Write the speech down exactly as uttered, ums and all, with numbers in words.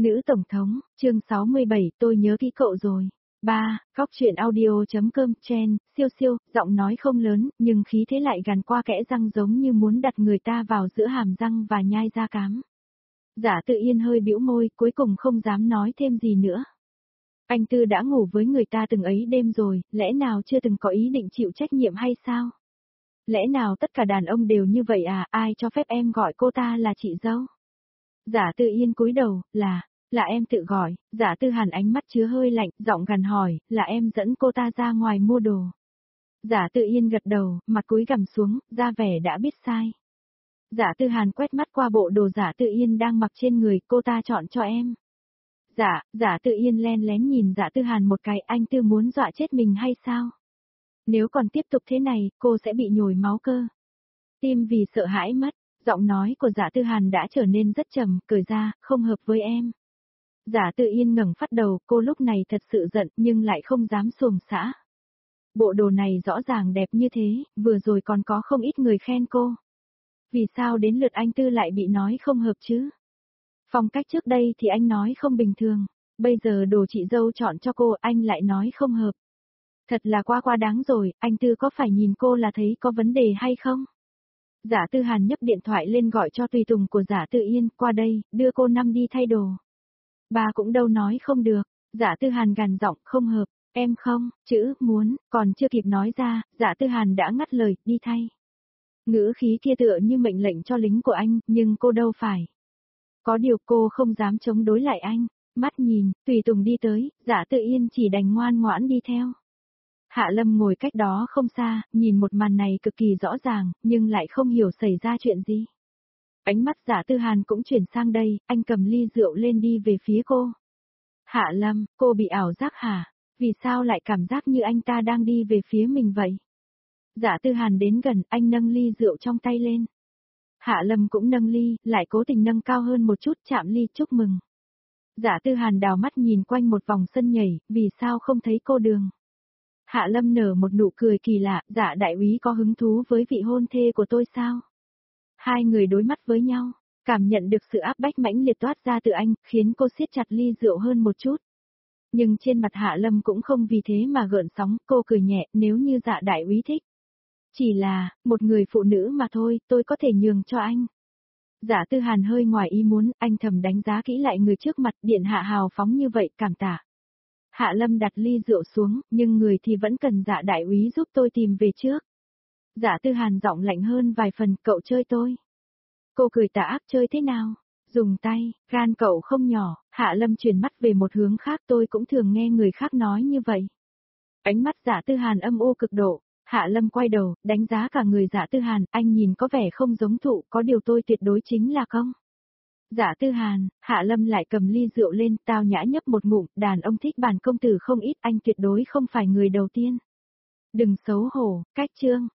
Nữ Tổng thống, chương sáu mươi bảy, tôi nhớ kỹ cậu rồi. ba. Cóc truyện audio.com, Chen, siêu siêu, giọng nói không lớn, nhưng khí thế lại gằn qua kẽ răng giống như muốn đặt người ta vào giữa hàm răng và nhai da cám. Giả Tự Yên hơi bĩu môi, cuối cùng không dám nói thêm gì nữa. Anh Tư đã ngủ với người ta từng ấy đêm rồi, lẽ nào chưa từng có ý định chịu trách nhiệm hay sao? Lẽ nào tất cả đàn ông đều như vậy à, ai cho phép em gọi cô ta là chị dâu? Giả Tự Yên cúi đầu, là, là em tự gọi. Giả Tư Hàn ánh mắt chứa hơi lạnh, giọng gằn hỏi, là em dẫn cô ta ra ngoài mua đồ. Giả Tự Yên gật đầu, mặt cúi gằm xuống, ra vẻ đã biết sai. Giả Tư Hàn quét mắt qua bộ đồ Giả Tự Yên đang mặc trên người, cô ta chọn cho em. Giả, Giả Tự Yên len lén nhìn Giả Tư Hàn một cái, anh Tư muốn dọa chết mình hay sao? Nếu còn tiếp tục thế này, cô sẽ bị nhồi máu cơ. Tim vì sợ hãi mất. Giọng nói của Giả Tư Hàn đã trở nên rất trầm, cười ra, không hợp với em. Giả Tự Yên ngẩng phát đầu, cô lúc này thật sự giận nhưng lại không dám xuồng xã. Bộ đồ này rõ ràng đẹp như thế, vừa rồi còn có không ít người khen cô. Vì sao đến lượt anh Tư lại bị nói không hợp chứ? Phong cách trước đây thì anh nói không bình thường, bây giờ đồ chị dâu chọn cho cô anh lại nói không hợp. Thật là quá quá đáng rồi, anh Tư có phải nhìn cô là thấy có vấn đề hay không? Giả Tư Hàn nhấc điện thoại lên gọi cho tùy tùng của Giả Tự Yên, qua đây, đưa cô năm đi thay đồ. Bà cũng đâu nói không được, Giả Tư Hàn gằn giọng, không hợp, em không, chữ, muốn, còn chưa kịp nói ra, Giả Tư Hàn đã ngắt lời, đi thay. Ngữ khí kia tựa như mệnh lệnh cho lính của anh, nhưng cô đâu phải. Có điều cô không dám chống đối lại anh, mắt nhìn, tùy tùng đi tới, Giả Tự Yên chỉ đành ngoan ngoãn đi theo. Hạ Lâm ngồi cách đó không xa, nhìn một màn này cực kỳ rõ ràng, nhưng lại không hiểu xảy ra chuyện gì. Ánh mắt Giả Tư Hàn cũng chuyển sang đây, anh cầm ly rượu lên đi về phía cô. Hạ Lâm, cô bị ảo giác hả? Vì sao lại cảm giác như anh ta đang đi về phía mình vậy? Giả Tư Hàn đến gần, anh nâng ly rượu trong tay lên. Hạ Lâm cũng nâng ly, lại cố tình nâng cao hơn một chút, chạm ly chúc mừng. Giả Tư Hàn đào mắt nhìn quanh một vòng sân nhảy, vì sao không thấy cô Đường? Hạ Lâm nở một nụ cười kỳ lạ, Giả đại úy có hứng thú với vị hôn thê của tôi sao? Hai người đối mắt với nhau, cảm nhận được sự áp bách mãnh liệt toát ra từ anh, khiến cô siết chặt ly rượu hơn một chút. Nhưng trên mặt Hạ Lâm cũng không vì thế mà gợn sóng, cô cười nhẹ, nếu như Giả đại úy thích. Chỉ là, một người phụ nữ mà thôi, tôi có thể nhường cho anh. Giả Tư Hàn hơi ngoài ý muốn, anh thầm đánh giá kỹ lại người trước mặt, điện hạ hào phóng như vậy, cảm tạ. Hạ Lâm đặt ly rượu xuống, nhưng người thì vẫn cần Dạ đại úy giúp tôi tìm về trước. Dạ Tư Hàn giọng lạnh hơn vài phần, cậu chơi tôi. Cô cười tà ác, chơi thế nào? Dùng tay, gan cậu không nhỏ. Hạ Lâm chuyển mắt về một hướng khác, tôi cũng thường nghe người khác nói như vậy. Ánh mắt Dạ Tư Hàn âm u cực độ. Hạ Lâm quay đầu, đánh giá cả người Dạ Tư Hàn, anh nhìn có vẻ không giống thụ, có điều tôi tuyệt đối chính là không. Giả Tư Hàn, Hạ Lâm lại cầm ly rượu lên, tao nhã nhấp một ngụm, đàn ông thích bản công tử không ít, anh tuyệt đối không phải người đầu tiên. Đừng xấu hổ, cách chương.